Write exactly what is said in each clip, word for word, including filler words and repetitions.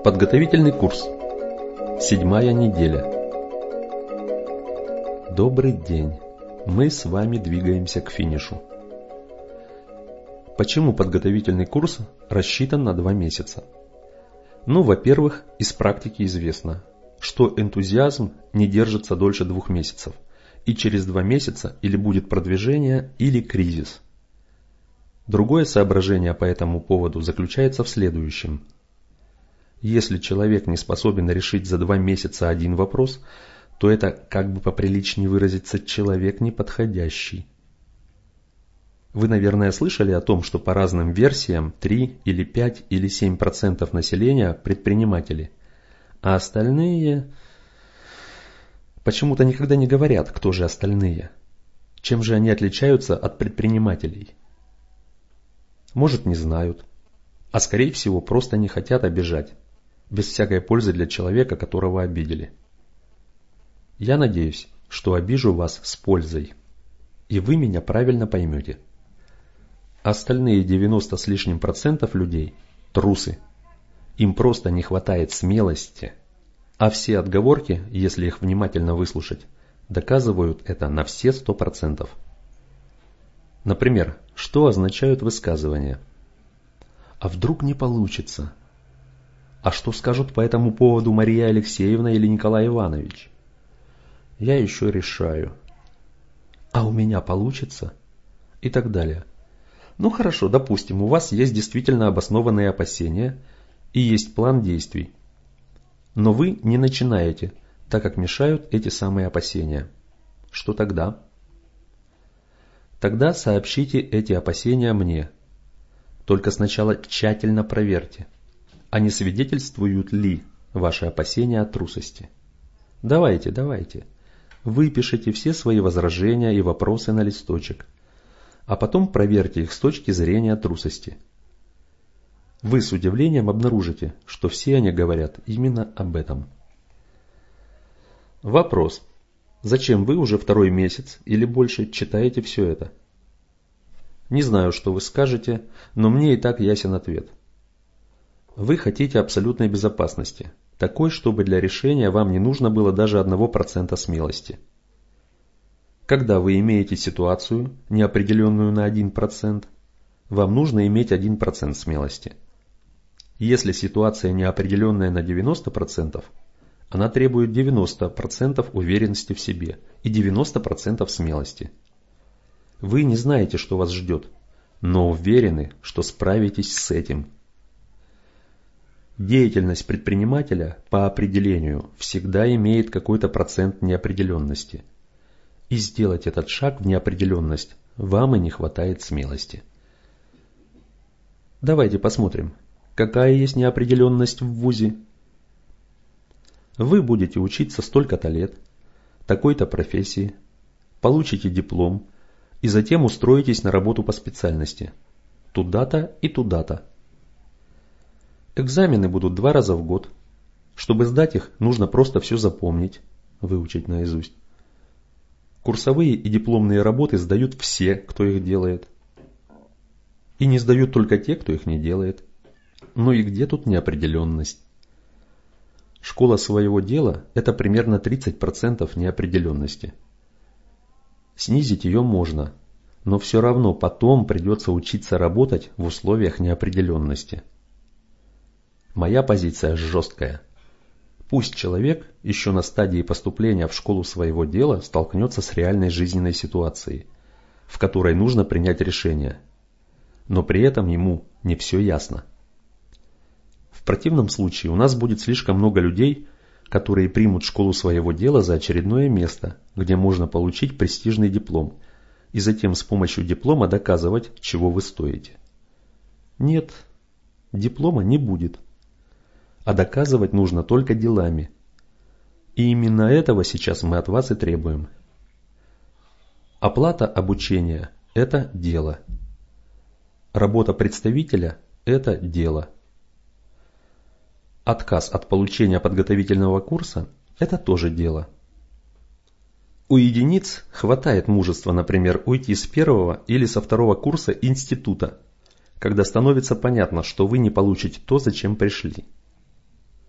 Подготовительный курс. Седьмая неделя. Добрый день. Мы с вами двигаемся к финишу. Почему подготовительный курс рассчитан на два месяца? Ну, во-первых, из практики известно, что энтузиазм не держится дольше двух месяцев, и через два месяца или будет продвижение, или кризис. Другое соображение по этому поводу заключается в следующем. Если человек не способен решить за два месяца один вопрос, то это, как бы поприличнее выразиться, человек неподходящий. Вы, наверное, слышали о том, что по разным версиям три или пять или семь процентов населения предприниматели, а остальные почему-то никогда не говорят, кто же остальные. Чем же они отличаются от предпринимателей? Может, не знают, а скорее всего просто не хотят обижать, без всякой пользы для человека, которого обидели. Я надеюсь, что обижу вас с пользой, и вы меня правильно поймете. Остальные девяносто с лишним процентов людей – трусы. Им просто не хватает смелости, а все отговорки, если их внимательно выслушать, доказывают это на все сто процентов. Например, что означают высказывания? А вдруг не получится? А что скажут по этому поводу Мария Алексеевна или Николай Иванович? Я еще решаю. А у меня получится? И так далее. Ну хорошо, допустим, у вас есть действительно обоснованные опасения и есть план действий. Но вы не начинаете, так как мешают эти самые опасения. Что тогда? Тогда сообщите эти опасения мне. Только сначала тщательно проверьте, а не свидетельствуют ли ваши опасения о трусости. Давайте, давайте. Выпишите все свои возражения и вопросы на листочек, а потом проверьте их с точки зрения трусости. Вы с удивлением обнаружите, что все они говорят именно об этом. Вопрос. Зачем вы уже второй месяц или больше читаете все это? Не знаю, что вы скажете, но мне и так ясен ответ. Вы хотите абсолютной безопасности, такой, чтобы для решения вам не нужно было даже одного процента смелости. Когда вы имеете ситуацию, неопределенную на один процент, вам нужно иметь один процент смелости. Если ситуация неопределенная на девяносто процентов, она требует девяносто процентов уверенности в себе и девяносто процентов смелости. Вы не знаете, что вас ждет, но уверены, что справитесь с этим. Деятельность предпринимателя по определению всегда имеет какой-то процент неопределенности. И сделать этот шаг в неопределенность вам и не хватает смелости. Давайте посмотрим, какая есть неопределенность в вузе. Вы будете учиться столько-то лет, такой-то профессии, получите диплом и затем устроитесь на работу по специальности. Туда-то и туда-то. Экзамены будут два раза в год. Чтобы сдать их, нужно просто все запомнить, выучить наизусть. Курсовые и дипломные работы сдают все, кто их делает. И не сдают только те, кто их не делает. Но и где тут неопределенность? Школа своего дела – это примерно тридцать процентов неопределенности. Снизить ее можно, но все равно потом придется учиться работать в условиях неопределенности. Моя позиция жесткая. Пусть человек еще на стадии поступления в школу своего дела столкнется с реальной жизненной ситуацией, в которой нужно принять решение, но при этом ему не все ясно. В противном случае у нас будет слишком много людей, которые примут школу своего дела за очередное место, где можно получить престижный диплом, и затем с помощью диплома доказывать, чего вы стоите. Нет, диплома не будет. А доказывать нужно только делами. И именно этого сейчас мы от вас и требуем. Оплата обучения – это дело. Работа представителя – это дело. Отказ от получения подготовительного курса – это тоже дело. У единиц хватает мужества, например, уйти с первого или со второго курса института, когда становится понятно, что вы не получите то, зачем пришли.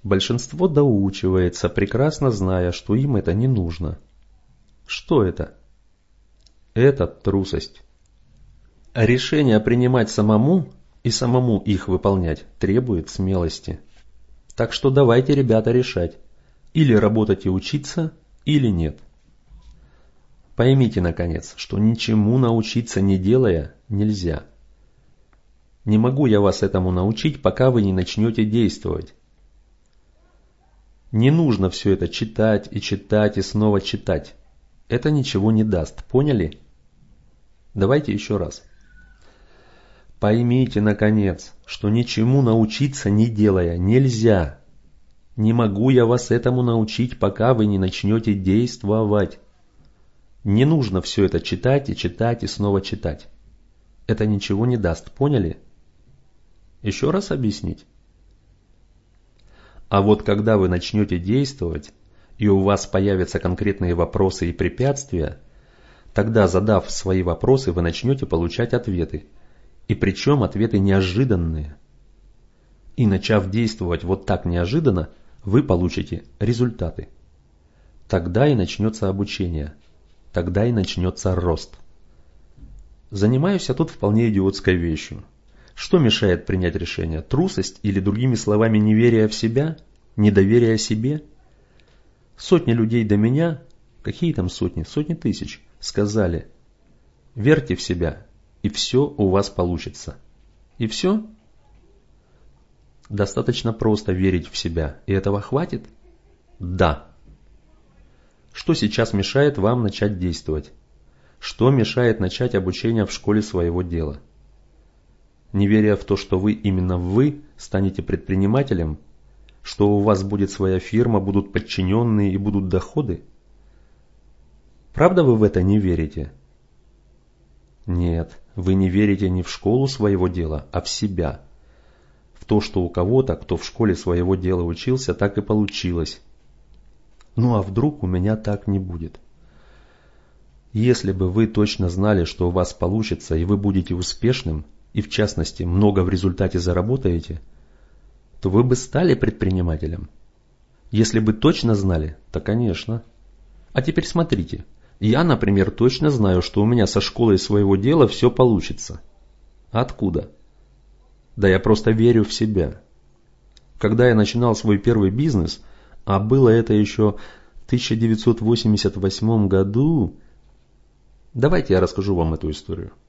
Большинство доучивается, прекрасно зная, что им это не нужно. Что это? Это трусость. А решение принимать самому и самому их выполнять требует смелости. Так что давайте, ребята, решать. Или работать и учиться, или нет. Поймите, наконец, что ничему научиться не делая нельзя. Не могу я вас этому научить, пока вы не начнете действовать. Не нужно все это читать и читать и снова читать. Это ничего не даст, поняли? Давайте еще раз. Поймите, наконец, что ничему научиться не делая нельзя. Не могу я вас этому научить, пока вы не начнете действовать. Не нужно все это читать и читать и снова читать. Это ничего не даст, поняли? Еще раз объяснить. А вот когда вы начнете действовать, и у вас появятся конкретные вопросы и препятствия, тогда, задав свои вопросы, вы начнете получать ответы. И причем ответы неожиданные. И начав действовать вот так неожиданно, вы получите результаты. Тогда и начнется обучение. Тогда и начнется рост. Занимаюсь я тут вполне идиотской вещью. Что мешает принять решение? Трусость или, другими словами, неверие в себя? Недоверие себе? Сотни людей до меня, какие там сотни, сотни тысяч, сказали: верьте в себя, и все у вас получится. И все? Достаточно просто верить в себя, и этого хватит? Да. Что сейчас мешает вам начать действовать? Что мешает начать обучение в школе своего дела? Неверие в то, что вы, именно вы, станете предпринимателем, что у вас будет своя фирма, будут подчиненные и будут доходы? Правда вы в это не верите? Нет, вы не верите не в школу своего дела, а в себя. В то, что у кого-то, кто в школе своего дела учился, так и получилось. Ну а вдруг у меня так не будет? Если бы вы точно знали, что у вас получится, и вы будете успешным, и в частности много в результате заработаете, то вы бы стали предпринимателем. Если бы точно знали, то конечно. А теперь смотрите. Я, например, точно знаю, что у меня со школой своего дела все получится. Откуда? Да я просто верю в себя. Когда я начинал свой первый бизнес, а было это еще в тысяча девятьсот восемьдесят восьмом году, давайте я расскажу вам эту историю.